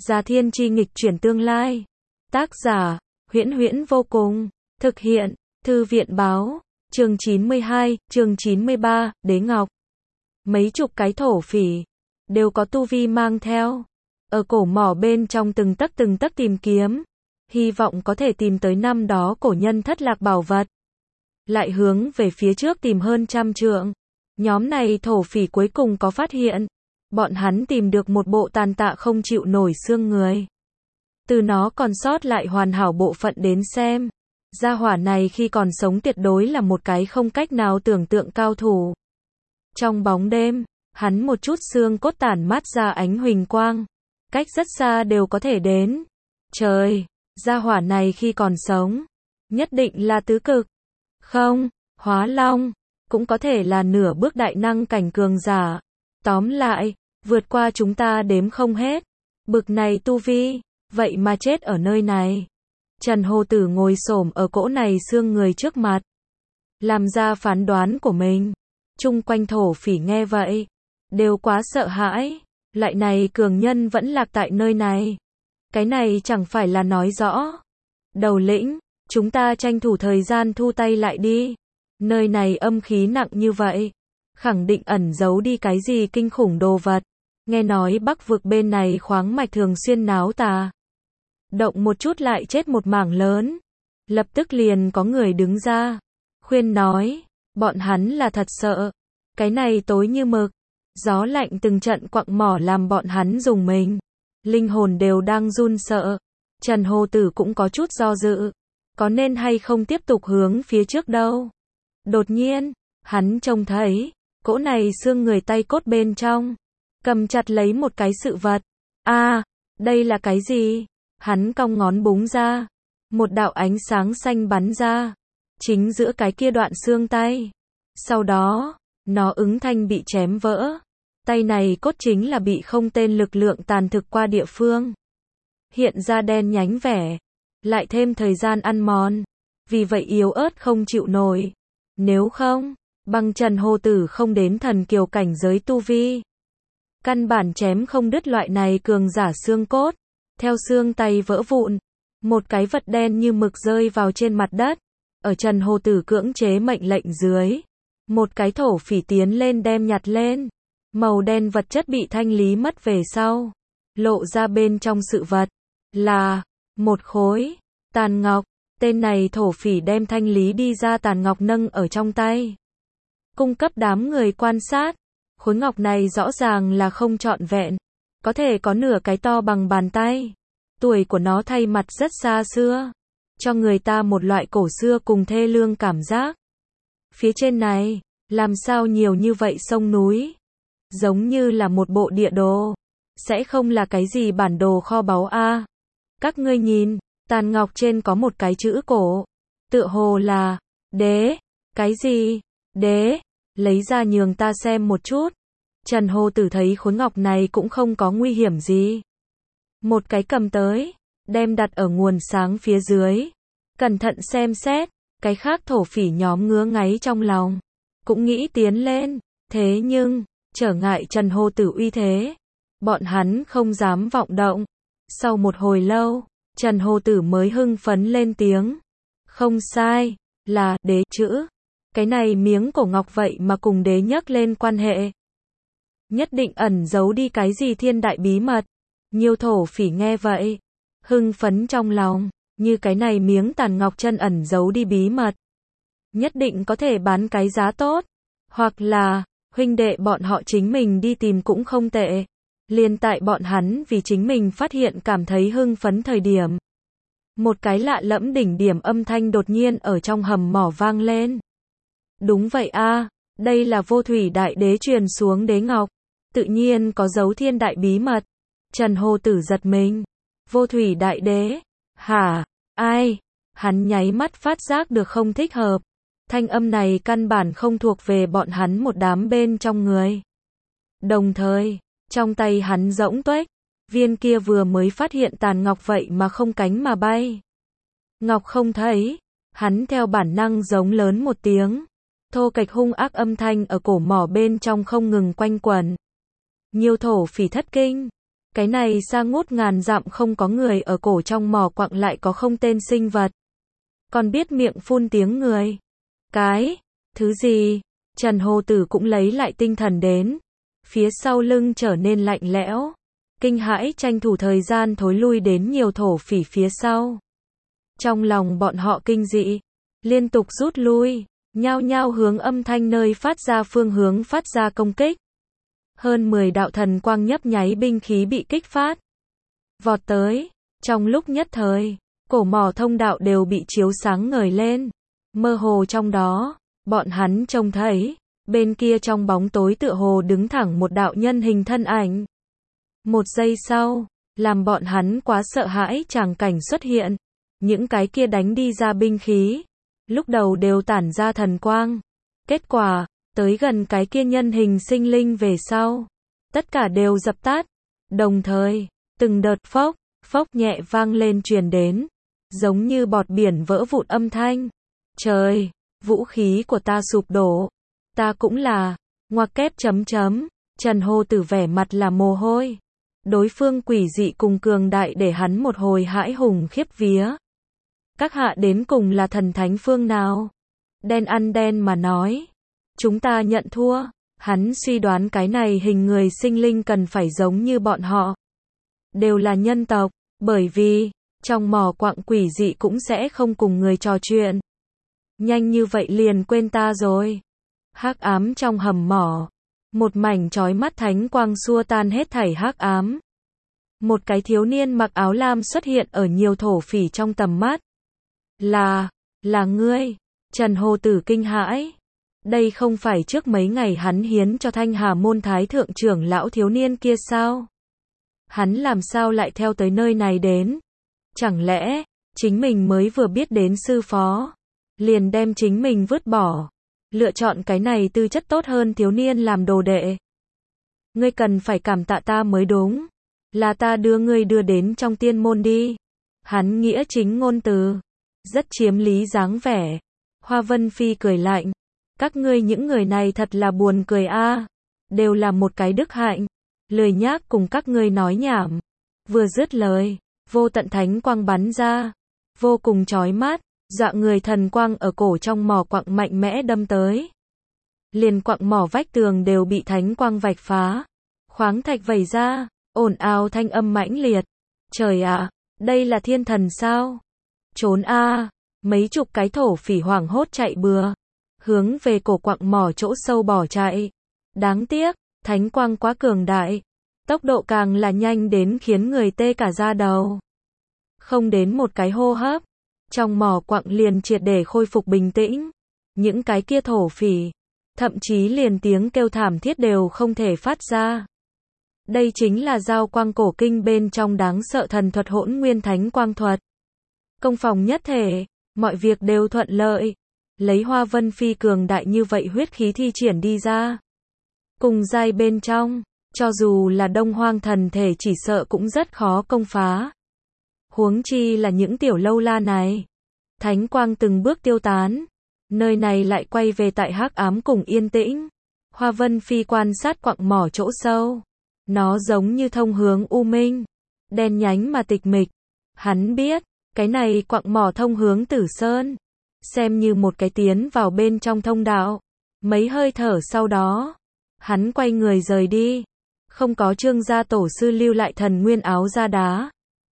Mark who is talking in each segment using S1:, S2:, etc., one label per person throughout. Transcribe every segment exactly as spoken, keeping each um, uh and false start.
S1: Già Thiên Chi nghịch chuyển tương lai. Tác giả, Huyễn Huyễn vô cùng. Thực hiện, Thư viện báo. Chương chín mươi hai, chương chín mươi ba, Đế Ngọc. Mấy chục cái thổ phỉ, đều có tu vi mang theo. Ở cổ mỏ bên trong từng tấc từng tấc tìm kiếm. Hy vọng có thể tìm tới năm đó cổ nhân thất lạc bảo vật. Lại hướng về phía trước tìm hơn trăm trượng. Nhóm này thổ phỉ cuối cùng có phát hiện. Bọn hắn tìm được một bộ tàn tạ không chịu nổi xương người. Từ nó còn sót lại hoàn hảo bộ phận đến xem. Gia hỏa này khi còn sống tuyệt đối là một cái không cách nào tưởng tượng cao thủ. Trong bóng đêm, hắn một chút xương cốt tản mát ra ánh huỳnh quang. Cách rất xa đều có thể đến. Trời, gia hỏa này khi còn sống, nhất định là tứ cực. Không, hóa long, cũng có thể là nửa bước đại năng cảnh cường giả. Tóm lại, vượt qua chúng ta đếm không hết. Bực này tu vi, vậy mà chết ở nơi này. Trần Hồ Tử ngồi xổm ở cỗ này xương người trước mặt, làm ra phán đoán của mình. Chung quanh thổ phỉ nghe vậy, đều quá sợ hãi. Lại này cường nhân vẫn lạc tại nơi này. Cái này chẳng phải là nói rõ. Đầu lĩnh, chúng ta tranh thủ thời gian thu tay lại đi. Nơi này âm khí nặng như vậy, khẳng định ẩn giấu đi cái gì kinh khủng đồ vật. Nghe nói Bắc vực bên này khoáng mạch thường xuyên náo tà. Động một chút lại chết một mảng lớn. Lập tức liền có người đứng ra, khuyên nói, bọn hắn là thật sợ. Cái này tối như mực. Gió lạnh từng trận quặng mỏ làm bọn hắn rùng mình. Linh hồn đều đang run sợ. Trần Hồ Tử cũng có chút do dự. Có nên hay không tiếp tục hướng phía trước đâu. Đột nhiên, hắn trông thấy, cỗ này xương người tay cốt bên trong. Cầm chặt lấy một cái sự vật. a à, đây là cái gì? Hắn cong ngón búng ra. Một đạo ánh sáng xanh bắn ra. Chính giữa cái kia đoạn xương tay. Sau đó, nó ứng thanh bị chém vỡ. Tay này cốt chính là bị không tên lực lượng tàn thực qua địa phương. Hiện ra đen nhánh vẻ. Lại thêm thời gian ăn mòn. Vì vậy yếu ớt không chịu nổi. Nếu không, bằng Trần Hồ Tử không đến thần kiều cảnh giới tu vi. Căn bản chém không đứt loại này cường giả xương cốt. Theo xương tay vỡ vụn. Một cái vật đen như mực rơi vào trên mặt đất. Ở Trần Hồ Tử cưỡng chế mệnh lệnh dưới. Một cái thổ phỉ tiến lên đem nhặt lên. Màu đen vật chất bị thanh lý mất về sau. Lộ ra bên trong sự vật. Là một khối tàn ngọc. Tên này thổ phỉ đem thanh lý đi ra tàn ngọc nâng ở trong tay. Cung cấp đám người quan sát. Khối ngọc này rõ ràng là không trọn vẹn. Có thể có nửa cái to bằng bàn tay. Tuổi của nó thay mặt rất xa xưa. Cho người ta một loại cổ xưa cùng thê lương cảm giác. Phía trên này, làm sao nhiều như vậy sông núi. Giống như là một bộ địa đồ. Sẽ không là cái gì bản đồ kho báu a à. Các ngươi nhìn, tàn ngọc trên có một cái chữ cổ. Tựa hồ là, đế. Cái gì? Đế. Lấy ra nhường ta xem một chút. Trần Hồ Tử thấy khối ngọc này cũng không có nguy hiểm gì. Một cái cầm tới, đem đặt ở nguồn sáng phía dưới. Cẩn thận xem xét, cái khác thổ phỉ nhóm ngứa ngáy trong lòng. Cũng nghĩ tiến lên, thế nhưng, trở ngại Trần Hồ Tử uy thế. Bọn hắn không dám vọng động. Sau một hồi lâu, Trần Hồ Tử mới hưng phấn lên tiếng. Không sai, là đế chữ. Cái này miếng cổ ngọc vậy mà cùng đế nhắc lên quan hệ. Nhất định ẩn giấu đi cái gì thiên đại bí mật. Nhiều thổ phỉ nghe vậy, hưng phấn trong lòng, như cái này miếng tàn ngọc chân ẩn giấu đi bí mật. Nhất định có thể bán cái giá tốt. Hoặc là, huynh đệ bọn họ chính mình đi tìm cũng không tệ. Liên tại bọn hắn vì chính mình phát hiện cảm thấy hưng phấn thời điểm. Một cái lạ lẫm đỉnh điểm âm thanh đột nhiên ở trong hầm mỏ vang lên. Đúng vậy a à, đây là vô thủy đại đế truyền xuống đế ngọc. Tự nhiên có dấu thiên đại bí mật. Trần Hồ Tử giật mình. Vô thủy đại đế? Hả? Ai? Hắn nháy mắt phát giác được không thích hợp. Thanh âm này căn bản không thuộc về bọn hắn một đám bên trong người. Đồng thời, trong tay hắn rỗng tuếch. Viên kia vừa mới phát hiện tàn ngọc vậy mà không cánh mà bay. Ngọc không thấy. Hắn theo bản năng giống lớn một tiếng. Thô kệch hung ác âm thanh ở cổ mỏ bên trong không ngừng quanh quẩn. Nhiều thổ phỉ thất kinh. Cái này xa ngút ngàn dặm không có người ở cổ trong mỏ quặng lại có không tên sinh vật. Còn biết miệng phun tiếng người. Cái, thứ gì? Trần Hồ Tử cũng lấy lại tinh thần đến. Phía sau lưng trở nên lạnh lẽo. Kinh hãi tranh thủ thời gian thối lui đến nhiều thổ phỉ phía sau. Trong lòng bọn họ kinh dị. Liên tục rút lui. Nhao nhao hướng âm thanh nơi phát ra phương hướng phát ra công kích. Hơn mười đạo thần quang nhấp nháy binh khí bị kích phát. Vọt tới. Trong lúc nhất thời, cổ mỏ thông đạo đều bị chiếu sáng ngời lên. Mơ hồ trong đó, bọn hắn trông thấy, bên kia trong bóng tối tựa hồ đứng thẳng một đạo nhân hình thân ảnh. Một giây sau, làm bọn hắn quá sợ hãi tràng cảnh xuất hiện. Những cái kia đánh đi ra binh khí, lúc đầu đều tản ra thần quang. Kết quả, tới gần cái kia nhân hình sinh linh về sau, tất cả đều dập tắt. Đồng thời, từng đợt phốc, phốc nhẹ vang lên truyền đến, giống như bọt biển vỡ vụn âm thanh. Trời, vũ khí của ta sụp đổ. Ta cũng là, ngoặc kép chấm chấm, Trần Hồ Tử vẻ mặt là mồ hôi. Đối phương quỷ dị cùng cường đại để hắn một hồi hãi hùng khiếp vía. Các hạ đến cùng là thần thánh phương nào? Đen ăn đen mà nói. Chúng ta nhận thua. Hắn suy đoán cái này hình người sinh linh cần phải giống như bọn họ. Đều là nhân tộc, bởi vì, trong mỏ quặng quỷ dị cũng sẽ không cùng người trò chuyện. Nhanh như vậy liền quên ta rồi. Hắc ám trong hầm mỏ. Một mảnh chói mắt thánh quang xua tan hết thảy hắc ám. Một cái thiếu niên mặc áo lam xuất hiện ở nhiều thổ phỉ trong tầm mắt. Là, là ngươi. Trần Hồ Tử kinh hãi. Đây không phải trước mấy ngày hắn hiến cho Thanh Hà môn thái thượng trưởng lão thiếu niên kia sao? Hắn làm sao lại theo tới nơi này đến? Chẳng lẽ, chính mình mới vừa biết đến sư phó, liền đem chính mình vứt bỏ, lựa chọn cái này tư chất tốt hơn thiếu niên làm đồ đệ. Ngươi cần phải cảm tạ ta mới đúng. Là ta đưa ngươi đưa đến trong tiên môn đi. Hắn nghĩa chính ngôn từ, rất chiếm lý dáng vẻ. Hoa Vân Phi cười lạnh. Các ngươi những người này thật là buồn cười a, đều là một cái đức hạnh. Lười nhác cùng các ngươi nói nhảm. Vừa dứt lời, vô tận thánh quang bắn ra, vô cùng chói mắt, dọa người thần quang ở cổ trong mỏ quặng mạnh mẽ đâm tới. Liền quặng mỏ vách tường đều bị thánh quang vạch phá, khoáng thạch vẩy ra, ồn ào thanh âm mãnh liệt. Trời ạ, đây là thiên thần sao? Trốn a, mấy chục cái thổ phỉ hoảng hốt chạy bừa, hướng về cổ quặng mỏ chỗ sâu bỏ chạy. Đáng tiếc, thánh quang quá cường đại, tốc độ càng là nhanh đến khiến người tê cả da đầu. Không đến một cái hô hấp, trong mỏ quặng liền triệt để khôi phục bình tĩnh. Những cái kia thổ phỉ, thậm chí liền tiếng kêu thảm thiết đều không thể phát ra. Đây chính là giao quang cổ kinh bên trong đáng sợ thần thuật hỗn nguyên thánh quang thuật. Công phòng nhất thể, mọi việc đều thuận lợi. Lấy Hoa Vân Phi cường đại như vậy huyết khí thi triển đi ra. Cùng giai bên trong, cho dù là Đông Hoang thần thể chỉ sợ cũng rất khó công phá. Huống chi là những tiểu lâu la này. Thánh quang từng bước tiêu tán. Nơi này lại quay về tại hắc ám cùng yên tĩnh. Hoa Vân Phi quan sát quặng mỏ chỗ sâu. Nó giống như thông hướng u minh. Đen nhánh mà tịch mịch. Hắn biết, cái này quặng mỏ thông hướng Tử Sơn. Xem như một cái tiến vào bên trong thông đạo. Mấy hơi thở sau đó, hắn quay người rời đi. Không có Trương gia tổ sư lưu lại thần nguyên áo da đá.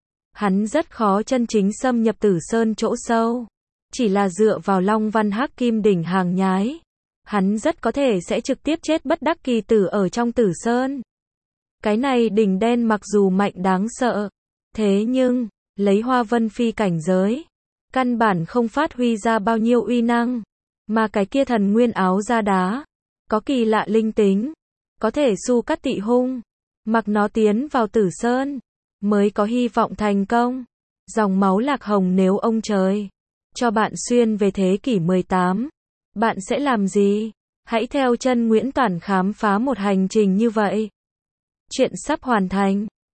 S1: Hắn rất khó chân chính xâm nhập Tử Sơn chỗ sâu. Chỉ là dựa vào Long Văn Hắc Kim đỉnh hàng nhái. Hắn rất có thể sẽ trực tiếp chết bất đắc kỳ tử ở trong Tử Sơn. Cái này đỉnh đen mặc dù mạnh đáng sợ. Thế nhưng, lấy Hoa Vân Phi cảnh giới, căn bản không phát huy ra bao nhiêu uy năng. Mà cái kia thần nguyên áo da đá, có kỳ lạ linh tính, có thể su cắt tị hung. Mặc nó tiến vào Tử Sơn, mới có hy vọng thành công. Dòng máu lạc hồng nếu ông trời cho bạn xuyên về thế kỷ mười tám, bạn sẽ làm gì? Hãy theo chân Nguyễn Toản khám phá một hành trình như vậy. Chuyện sắp hoàn thành.